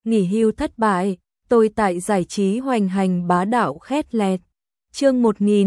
nghỉ hưu thất bại, tôi tại giải trí hoành hành bá đạo khét lẹt. Chương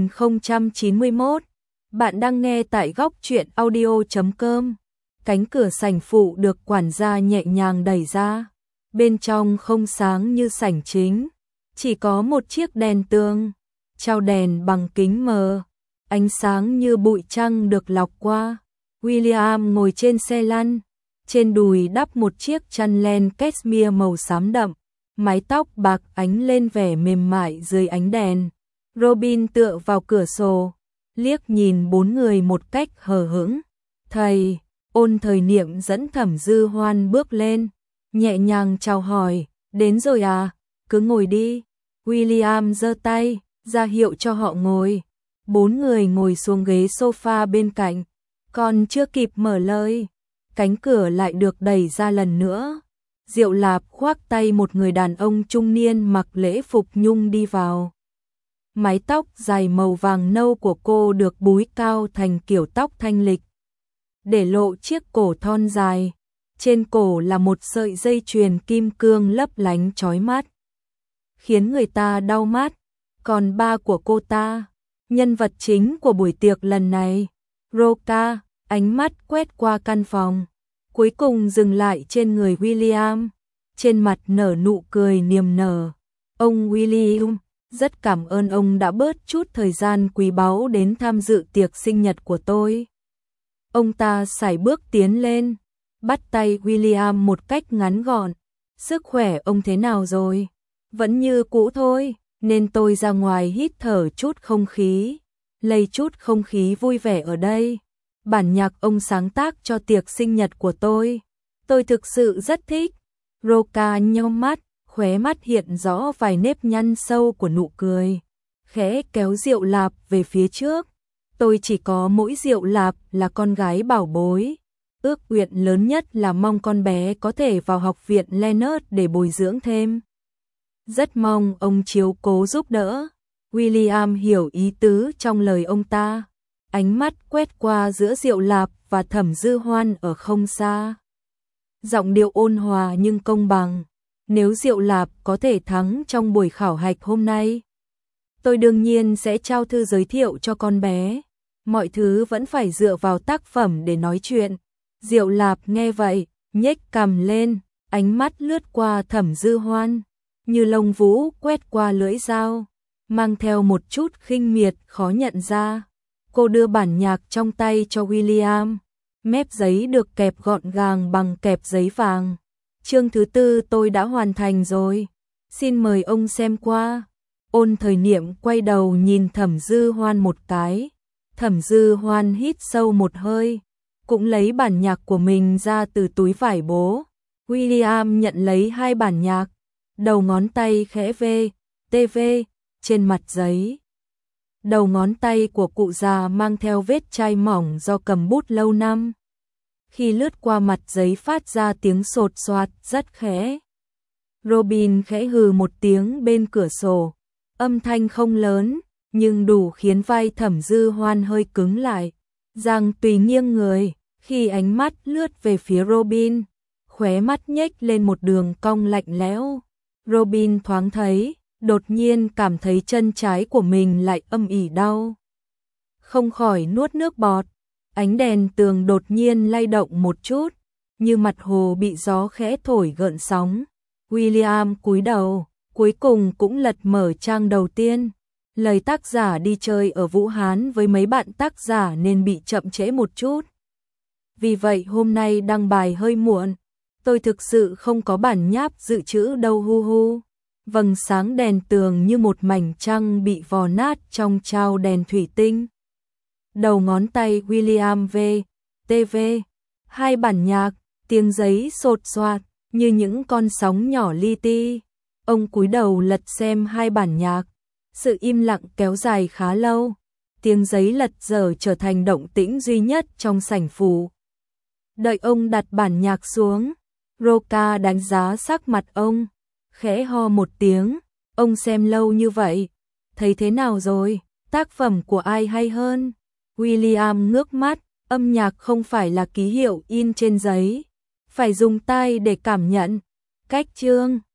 1091. Bạn đang nghe tại góc truyện audio.com. Cánh cửa sảnh phụ được quản gia nhẹ nhàng đẩy ra. Bên trong không sáng như sảnh chính, chỉ có một chiếc đèn tường, trao đèn bằng kính mờ, ánh sáng như bụi trăng được lọc qua. William ngồi trên xe lăn, trên đùi đắp một chiếc chăn len cashmere màu xám đậm, mái tóc bạc ánh lên vẻ mềm mại dưới ánh đèn. Robin tựa vào cửa sổ, liếc nhìn bốn người một cách hờ hững. Thầy, Ôn Thời Niệm dẫn Thẩm Dư Hoan bước lên, nhẹ nhàng chào hỏi, đến rồi à, cứ ngồi đi. William giơ tay, ra hiệu cho họ ngồi. Bốn người ngồi xuống ghế sofa bên cạnh, còn chưa kịp mở lời, cánh cửa lại được đẩy ra lần nữa. Diệu Lạp khoác tay một người đàn ông trung niên mặc lễ phục nhung đi vào. Mái tóc dài màu vàng nâu của cô được búi cao thành kiểu tóc thanh lịch, để lộ chiếc cổ thon dài. Trên cổ là một sợi dây chuyền kim cương lấp lánh chói mắt, khiến người ta đau mắt. Còn ba của cô ta, nhân vật chính của buổi tiệc lần này, Roca, ánh mắt quét qua căn phòng, cuối cùng dừng lại trên người William, trên mặt nở nụ cười niềm nở. Ông William, rất cảm ơn ông đã bớt chút thời gian quý báu đến tham dự tiệc sinh nhật của tôi. Ông ta sải bước tiến lên, bắt tay William một cách ngắn gọn. Sức khỏe ông thế nào rồi? Vẫn như cũ thôi, nên tôi ra ngoài hít thở chút không khí, lấy chút không khí vui vẻ ở đây. Bản nhạc ông sáng tác cho tiệc sinh nhật của tôi thực sự rất thích. Roca nheo mắt, khóe mắt hiện rõ vài nếp nhăn sâu của nụ cười, khẽ kéo Diệu Lạp về phía trước. Tôi chỉ có mỗi Diệu Lạp là con gái bảo bối. Ước nguyện lớn nhất là mong con bé có thể vào học viện Leonard để bồi dưỡng thêm. Rất mong ông chiếu cố giúp đỡ. William hiểu ý tứ trong lời ông ta, ánh mắt quét qua giữa Diệu Lạp và Thẩm Dư Hoan ở không xa. Giọng điệu ôn hòa nhưng công bằng. Nếu Diệu Lạp có thể thắng trong buổi khảo hạch hôm nay, tôi đương nhiên sẽ trao thư giới thiệu cho con bé. Mọi thứ vẫn phải dựa vào tác phẩm để nói chuyện. Diệu Lạp nghe vậy, nhếch cằm lên, ánh mắt lướt qua Thẩm Dư Hoan, như lông vũ quét qua lưỡi dao, mang theo một chút khinh miệt khó nhận ra. Cô đưa bản nhạc trong tay cho William, mép giấy được kẹp gọn gàng bằng kẹp giấy vàng. Chương thứ 4 tôi đã hoàn thành rồi, xin mời ông xem qua. Ôn Thời Niệm quay đầu nhìn Thẩm Dư Hoan một cái. Thẩm Dư Hoan hít sâu một hơi, cũng lấy bản nhạc của mình ra từ túi vải bố. William nhận lấy hai bản nhạc, đầu ngón tay khẽ TV trên mặt giấy. Đầu ngón tay của cụ già mang theo vết chai mỏng do cầm bút lâu năm. Khi lướt qua mặt giấy phát ra tiếng sột soạt rất khẽ. Robin khẽ hừ một tiếng bên cửa sổ, âm thanh không lớn, nhưng đủ khiến vai Thẩm Dư Hoan hơi cứng lại. Giang tùy nghiêng người, khi ánh mắt lướt về phía Robin, khóe mắt nhếch lên một đường cong lạnh lẽo. Robin thoáng thấy, đột nhiên cảm thấy chân trái của mình lại âm ỉ đau, không khỏi nuốt nước bọt. Ánh đèn tường đột nhiên lay động một chút, như mặt hồ bị gió khẽ thổi gợn sóng. William cúi đầu, cuối cùng cũng lật mở trang đầu tiên. Lời tác giả đi chơi ở Vũ Hán với mấy bạn tác giả nên bị chậm trễ một chút. Vì vậy hôm nay đăng bài hơi muộn. Tôi thực sự không có bản nháp dự trữ đâu hu hu. Vầng sáng đèn tường như một mảnh trăng bị vò nát trong chao đèn thủy tinh. Đầu ngón tay William TV, hai bản nhạc, tiếng giấy sột soạt như những con sóng nhỏ li ti. Ông cúi đầu lật xem hai bản nhạc. Sự im lặng kéo dài khá lâu. Tiếng giấy lật dở trở thành động tĩnh duy nhất trong sảnh phủ. Đợi ông đặt bản nhạc xuống, Roca đánh giá sắc mặt ông, khẽ ho một tiếng. Ông xem lâu như vậy, thấy thế nào rồi? Tác phẩm của ai hay hơn? William ngước mắt, âm nhạc không phải là ký hiệu in trên giấy, phải dùng tai để cảm nhận. Cách chương